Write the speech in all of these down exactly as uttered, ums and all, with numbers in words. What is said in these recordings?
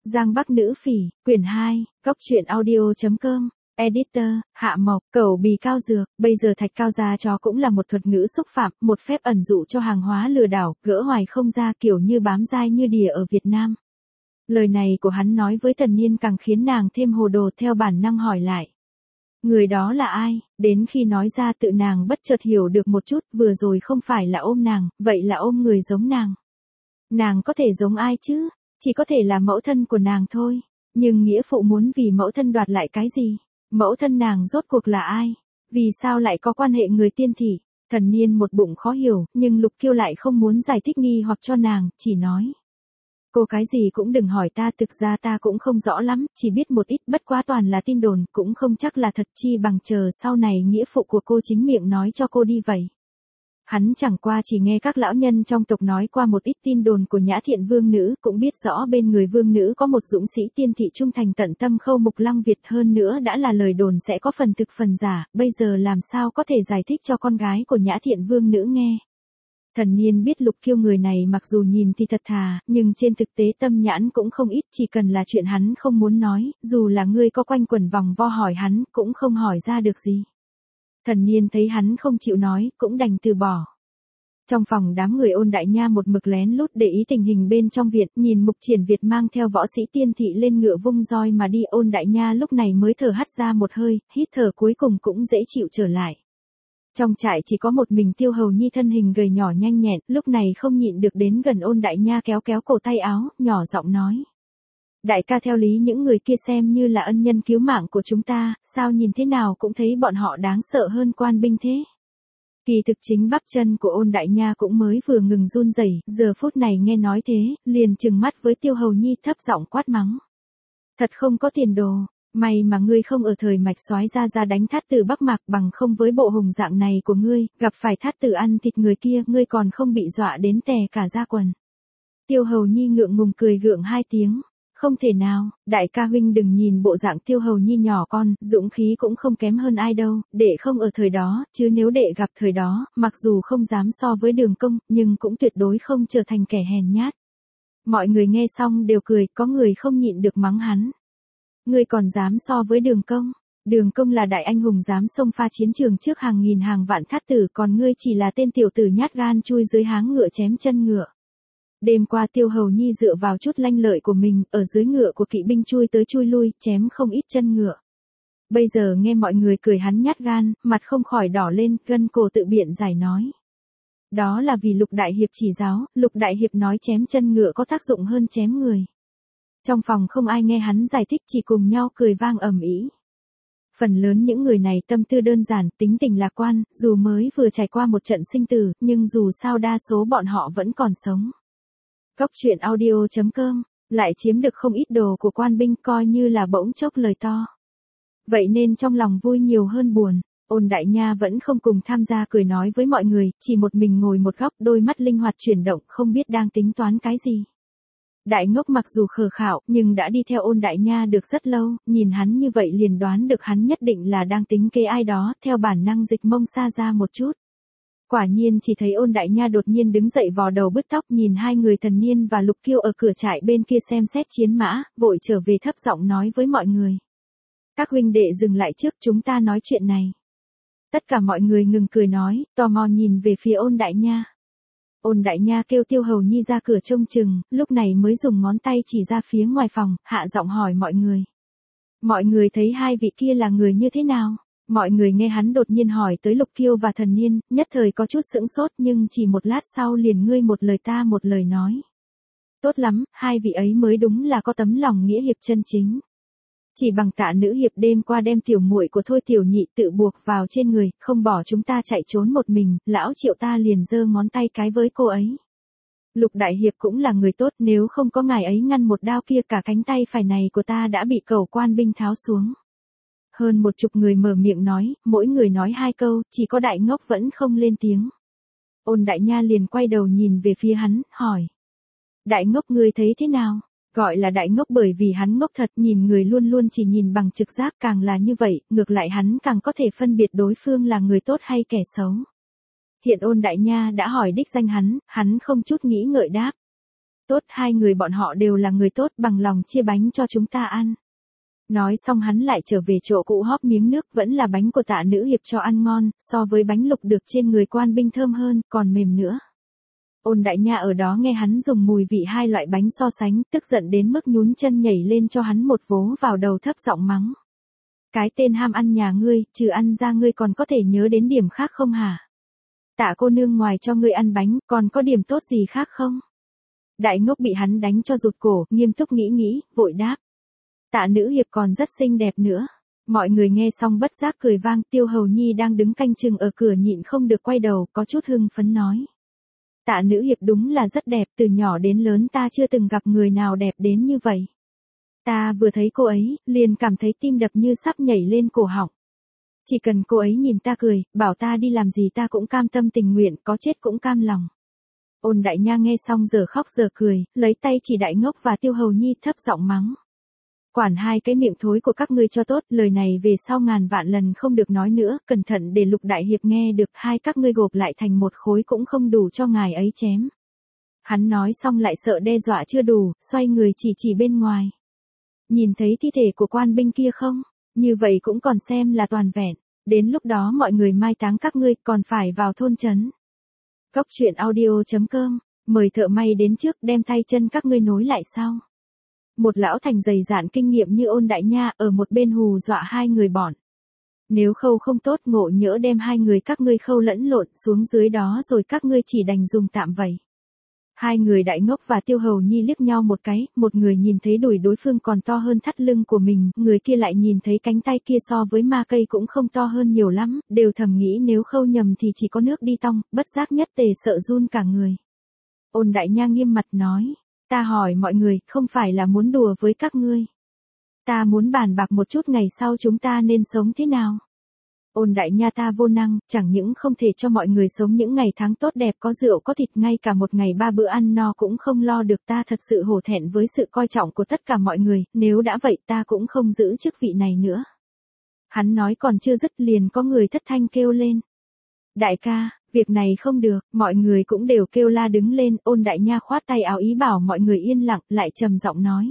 Giang Bắc Nữ Phỉ, quyển hai, Cốc truyện audio.com, Editor, Hạ Mộc, Cẩu Bì Cao Dược, bây giờ thạch cao gia chó cũng là một thuật ngữ xúc phạm, một phép ẩn dụ cho hàng hóa lừa đảo, gỡ hoài không ra kiểu như bám dai như đìa ở Việt Nam. Lời này của hắn nói với Tần Niên càng khiến nàng thêm hồ đồ, theo bản năng hỏi lại. Người đó là ai? Đến khi nói ra tự nàng bất chợt hiểu được một chút, vừa rồi không phải là ôm nàng, vậy là ôm người giống nàng. Nàng có thể giống ai chứ? Chỉ có thể là mẫu thân của nàng thôi. Nhưng nghĩa phụ muốn vì mẫu thân đoạt lại cái gì? Mẫu thân nàng rốt cuộc là ai? Vì sao lại có quan hệ người tiên thị? Thần Niên một bụng khó hiểu, nhưng Lục Kiêu lại không muốn giải thích nghi hoặc cho nàng, chỉ nói. Cô cái gì cũng đừng hỏi ta, thực ra ta cũng không rõ lắm, chỉ biết một ít, bất quá toàn là tin đồn, cũng không chắc là thật, chi bằng chờ sau này nghĩa phụ của cô chính miệng nói cho cô đi vậy. Hắn chẳng qua chỉ nghe các lão nhân trong tộc nói qua một ít tin đồn của Nhã Thiện Vương Nữ, cũng biết rõ bên người Vương Nữ có một dũng sĩ tiên thị trung thành tận tâm Khâu Mục Lăng Việt, hơn nữa đã là lời đồn sẽ có phần thực phần giả, bây giờ làm sao có thể giải thích cho con gái của Nhã Thiện Vương Nữ nghe. Thần Niên biết Lục Kiêu người này mặc dù nhìn thì thật thà, nhưng trên thực tế tâm nhãn cũng không ít, chỉ cần là chuyện hắn không muốn nói, dù là ngươi có quanh quẩn vòng vo hỏi hắn, cũng không hỏi ra được gì. Thần Niên thấy hắn không chịu nói, cũng đành từ bỏ. Trong phòng đám người Ôn Đại Nha một mực lén lút để ý tình hình bên trong viện, nhìn Mục Triển Việt mang theo võ sĩ tiên thị lên ngựa vung roi mà đi, Ôn Đại Nha lúc này mới thở hắt ra một hơi, hít thở cuối cùng cũng dễ chịu trở lại. Trong trại chỉ có một mình Tiêu Hầu Nhi thân hình gầy nhỏ nhanh nhẹn, lúc này không nhịn được đến gần Ôn Đại Nha kéo kéo cổ tay áo, nhỏ giọng nói. Đại ca, theo lý những người kia xem như là ân nhân cứu mạng của chúng ta, sao nhìn thế nào cũng thấy bọn họ đáng sợ hơn quan binh thế. Kỳ thực chính bắp chân của Ôn Đại Nha cũng mới vừa ngừng run rẩy, giờ phút này nghe nói thế, liền trừng mắt với Tiêu Hầu Nhi thấp giọng quát mắng. Thật không có tiền đồ, may mà ngươi không ở thời Mạch Soái ra ra đánh Thát Tử Bắc Mạc, bằng không với bộ hùng dạng này của ngươi, gặp phải Thát Tử ăn thịt người kia, ngươi còn không bị dọa đến tè cả da quần. Tiêu Hầu Nhi ngượng ngùng cười gượng hai tiếng. Không thể nào, đại ca huynh đừng nhìn bộ dạng Tiêu Hầu Nhi nhỏ con, dũng khí cũng không kém hơn ai đâu, đệ không ở thời đó, chứ nếu đệ gặp thời đó, mặc dù không dám so với Đường Công, nhưng cũng tuyệt đối không trở thành kẻ hèn nhát. Mọi người nghe xong đều cười, có người không nhịn được mắng hắn. Ngươi còn dám so với Đường Công? Đường Công là đại anh hùng dám xông pha chiến trường trước hàng nghìn hàng vạn Thát tử, còn ngươi chỉ là tên tiểu tử nhát gan chui dưới háng ngựa chém chân ngựa. Đêm qua Tiêu Hầu Nhi dựa vào chút lanh lợi của mình, ở dưới ngựa của kỵ binh chui tới chui lui, chém không ít chân ngựa. Bây giờ nghe mọi người cười hắn nhát gan, mặt không khỏi đỏ lên, gân cổ tự biện giải nói. Đó là vì Lục Đại Hiệp chỉ giáo, Lục Đại Hiệp nói chém chân ngựa có tác dụng hơn chém người. Trong phòng không ai nghe hắn giải thích, chỉ cùng nhau cười vang ầm ĩ. Phần lớn những người này tâm tư đơn giản, tính tình lạc quan, dù mới vừa trải qua một trận sinh tử, nhưng dù sao đa số bọn họ vẫn còn sống. Cốc truyện audio.com, lại chiếm được không ít đồ của quan binh, coi như là bỗng chốc lời to. Vậy nên trong lòng vui nhiều hơn buồn, Ôn Đại Nha vẫn không cùng tham gia cười nói với mọi người, chỉ một mình ngồi một góc, đôi mắt linh hoạt chuyển động, không biết đang tính toán cái gì. Đại Ngốc mặc dù khờ khạo, nhưng đã đi theo Ôn Đại Nha được rất lâu, nhìn hắn như vậy liền đoán được hắn nhất định là đang tính kế ai đó, theo bản năng dịch mông xa ra một chút. Quả nhiên chỉ thấy Ôn Đại Nha đột nhiên đứng dậy vò đầu bứt tóc, nhìn hai người Thần Niên và Lục Kiêu ở cửa trại bên kia xem xét chiến mã, vội trở về thấp giọng nói với mọi người. Các huynh đệ dừng lại trước, chúng ta nói chuyện này. Tất cả mọi người ngừng cười nói, tò mò nhìn về phía Ôn Đại Nha. Ôn Đại Nha kêu Tiêu Hầu Nhi ra cửa trông chừng, lúc này mới dùng ngón tay chỉ ra phía ngoài phòng, hạ giọng hỏi mọi người. Mọi người thấy hai vị kia là người như thế nào? Mọi người nghe hắn đột nhiên hỏi tới Lục Kiêu và Thần Niên, nhất thời có chút sững sốt, nhưng chỉ một lát sau liền ngươi một lời ta một lời nói. Tốt lắm, hai vị ấy mới đúng là có tấm lòng nghĩa hiệp chân chính. Chỉ bằng Tạ nữ hiệp đêm qua đem tiểu muội của Thôi tiểu nhị tự buộc vào trên người, không bỏ chúng ta chạy trốn một mình, lão Triệu ta liền giơ ngón tay cái với cô ấy. Lục Đại Hiệp cũng là người tốt, nếu không có ngài ấy ngăn một đao kia, cả cánh tay phải này của ta đã bị cẩu quan binh tháo xuống. Hơn một chục người mở miệng nói, mỗi người nói hai câu, chỉ có Đại Ngốc vẫn không lên tiếng. Ôn Đại Nha liền quay đầu nhìn về phía hắn, hỏi. Đại Ngốc ngươi thấy thế nào? Gọi là Đại Ngốc bởi vì hắn ngốc thật, nhìn người luôn luôn chỉ nhìn bằng trực giác, càng là như vậy, ngược lại hắn càng có thể phân biệt đối phương là người tốt hay kẻ xấu. Hiện Ôn Đại Nha đã hỏi đích danh hắn, hắn không chút nghĩ ngợi đáp. Tốt, hai người bọn họ đều là người tốt, bằng lòng chia bánh cho chúng ta ăn. Nói xong hắn lại trở về chỗ cũ hóp miếng nước, vẫn là bánh của Tạ Nữ Hiệp cho ăn ngon, so với bánh lục được trên người quan binh thơm hơn, còn mềm nữa. Ôn Đại Nha ở đó nghe hắn dùng mùi vị hai loại bánh so sánh, tức giận đến mức nhún chân nhảy lên cho hắn một vố vào đầu, thấp giọng mắng. Cái tên ham ăn nhà ngươi, trừ ăn ra ngươi còn có thể nhớ đến điểm khác không hả? Tạ cô nương ngoài cho ngươi ăn bánh, còn có điểm tốt gì khác không? Đại ngốc bị hắn đánh cho rụt cổ, nghiêm túc nghĩ nghĩ, vội đáp. Tạ Nữ Hiệp còn rất xinh đẹp nữa. Mọi người nghe xong bất giác cười vang, Tiêu Hầu Nhi đang đứng canh chừng ở cửa nhịn không được quay đầu, có chút hưng phấn nói. Tạ Nữ Hiệp đúng là rất đẹp, từ nhỏ đến lớn ta chưa từng gặp người nào đẹp đến như vậy. Ta vừa thấy cô ấy, liền cảm thấy tim đập như sắp nhảy lên cổ họng. Chỉ cần cô ấy nhìn ta cười, bảo ta đi làm gì ta cũng cam tâm tình nguyện, có chết cũng cam lòng. Ôn Đại Nha nghe xong giờ khóc giờ cười, lấy tay chỉ Đại Ngốc và Tiêu Hầu Nhi, thấp giọng mắng. Quản hai cái miệng thối của các ngươi cho tốt, lời này về sau ngàn vạn lần không được nói nữa, cẩn thận để Lục Đại Hiệp nghe được, hai các ngươi gộp lại thành một khối cũng không đủ cho ngài ấy chém. Hắn nói xong lại sợ đe dọa chưa đủ, xoay người chỉ chỉ bên ngoài. Nhìn thấy thi thể của quan binh kia không? Như vậy cũng còn xem là toàn vẹn, đến lúc đó mọi người mai táng các ngươi còn phải vào thôn trấn. Cốc truyện audio chấm com, mời thợ may đến trước đem tay chân các ngươi nối lại sau. Một lão thành dày dạn kinh nghiệm như Ôn Đại Nha ở một bên hù dọa hai người bọn. Nếu khâu không tốt ngộ nhỡ đem hai người các ngươi khâu lẫn lộn xuống dưới đó rồi các ngươi chỉ đành dùng tạm vậy. Hai người Đại Ngốc và Tiêu Hầu Nhi liếc nhau một cái, một người nhìn thấy đùi đối phương còn to hơn thắt lưng của mình, người kia lại nhìn thấy cánh tay kia so với ma cây cũng không to hơn nhiều lắm, đều thầm nghĩ nếu khâu nhầm thì chỉ có nước đi tong, bất giác nhất tề sợ run cả người. Ôn Đại Nha nghiêm mặt nói, ta hỏi mọi người, không phải là muốn đùa với các ngươi. Ta muốn bàn bạc một chút ngày sau chúng ta nên sống thế nào. Ôn Đại Nha ta vô năng, chẳng những không thể cho mọi người sống những ngày tháng tốt đẹp có rượu có thịt, ngay cả một ngày ba bữa ăn no cũng không lo được, ta thật sự hổ thẹn với sự coi trọng của tất cả mọi người, nếu đã vậy ta cũng không giữ chức vị này nữa. Hắn nói còn chưa dứt liền có người thất thanh kêu lên. Đại ca, việc này không được, mọi người cũng đều kêu la đứng lên, Ôn Đại Nha khoát tay áo ý bảo mọi người yên lặng, lại trầm giọng nói.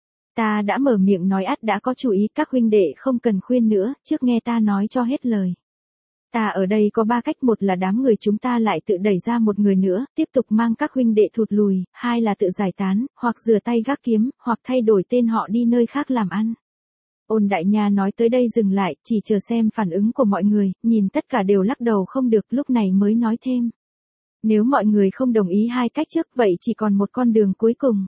Ta đã mở miệng nói ắt đã có chủ ý, các huynh đệ không cần khuyên nữa, trước nghe ta nói cho hết lời. Ta ở đây có ba cách, một là đám người chúng ta lại tự đẩy ra một người nữa, tiếp tục mang các huynh đệ thụt lùi, hai là tự giải tán, hoặc rửa tay gác kiếm, hoặc thay đổi tên họ đi nơi khác làm ăn. Ôn Đại Nha nói tới đây dừng lại, chỉ chờ xem phản ứng của mọi người, nhìn tất cả đều lắc đầu không được, lúc này mới nói thêm. Nếu mọi người không đồng ý hai cách trước vậy chỉ còn một con đường cuối cùng.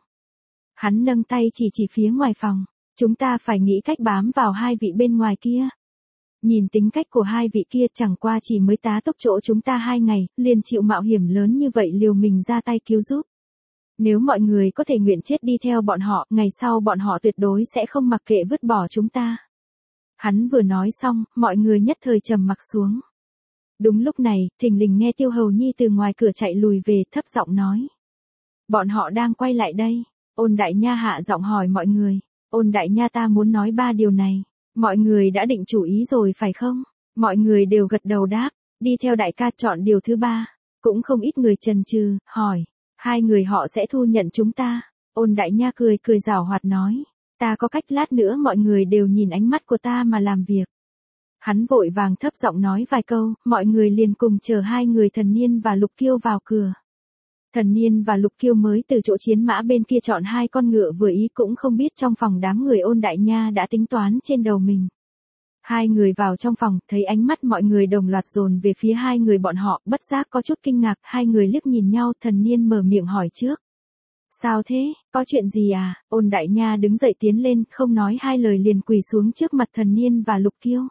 Hắn nâng tay chỉ chỉ phía ngoài phòng, chúng ta phải nghĩ cách bám vào hai vị bên ngoài kia. Nhìn tính cách của hai vị kia chẳng qua chỉ mới tá túc chỗ chúng ta hai ngày, liền chịu mạo hiểm lớn như vậy liều mình ra tay cứu giúp. Nếu mọi người có thể nguyện chết đi theo bọn họ, ngày sau bọn họ tuyệt đối sẽ không mặc kệ vứt bỏ chúng ta. Hắn vừa nói xong, mọi người nhất thời trầm mặc xuống. Đúng lúc này, thình lình nghe Tiêu Hầu Nhi từ ngoài cửa chạy lùi về, thấp giọng nói. Bọn họ đang quay lại đây. Ôn Đại Nha hạ giọng hỏi mọi người. Ôn Đại Nha ta muốn nói ba điều này. Mọi người đã định chủ ý rồi phải không? Mọi người đều gật đầu đáp. Đi theo đại ca chọn điều thứ ba. Cũng không ít người chần chừ, hỏi. Hai người họ sẽ thu nhận chúng ta. Ôn Đại Nha cười cười giảo hoạt nói. Ta có cách, lát nữa mọi người đều nhìn ánh mắt của ta mà làm việc. Hắn vội vàng thấp giọng nói vài câu, mọi người liền cùng chờ hai người Thần Niên và Lục Kiêu vào cửa. Thần Niên và Lục Kiêu mới từ chỗ chiến mã bên kia chọn hai con ngựa vừa ý, cũng không biết trong phòng đám người Ôn Đại Nha đã tính toán trên đầu mình. Hai người vào trong phòng, thấy ánh mắt mọi người đồng loạt dồn về phía hai người bọn họ, bất giác có chút kinh ngạc, hai người liếc nhìn nhau, Thần Niên mở miệng hỏi trước. Sao thế, có chuyện gì à? Ôn Đại Nha đứng dậy tiến lên, không nói hai lời liền quỳ xuống trước mặt Thần Niên và Lục Kiêu.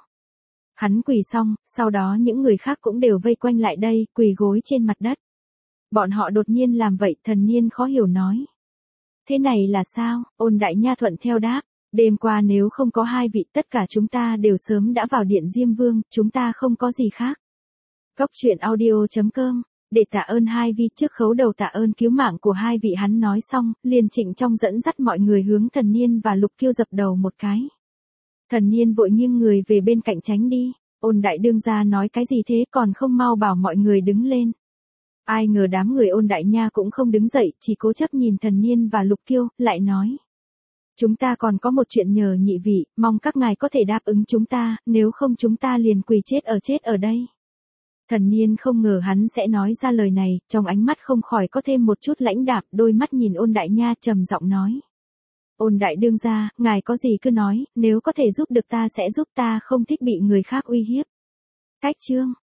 Hắn quỳ xong, sau đó những người khác cũng đều vây quanh lại đây, quỳ gối trên mặt đất. Bọn họ đột nhiên làm vậy, Thần Niên khó hiểu nói. Thế này là sao? Ôn Đại Nha thuận theo đáp. Đêm qua nếu không có hai vị, tất cả chúng ta đều sớm đã vào điện Diêm Vương, chúng ta không có gì khác. Cốc truyện audio chấm com, để tạ ơn hai vị, trước khấu đầu tạ ơn cứu mạng của hai vị. Hắn nói xong, liền trịnh trọng dẫn dắt mọi người hướng Thần Niên và Lục Kiêu dập đầu một cái. Thần Niên vội nghiêng người về bên cạnh tránh đi. Ôn đại đương gia nói cái gì thế, còn không mau bảo mọi người đứng lên. Ai ngờ đám người Ôn Đại Nha cũng không đứng dậy, chỉ cố chấp nhìn Thần Niên và Lục Kiêu, lại nói. Chúng ta còn có một chuyện nhờ nhị vị, mong các ngài có thể đáp ứng chúng ta, nếu không chúng ta liền quỳ chết ở chết ở đây. Thần Niên không ngờ hắn sẽ nói ra lời này, trong ánh mắt không khỏi có thêm một chút lãnh đạm, đôi mắt nhìn Ôn Đại Nha trầm giọng nói. Ôn đại đương gia, ngài có gì cứ nói, nếu có thể giúp được ta sẽ giúp, ta không thích bị người khác uy hiếp. Cách chương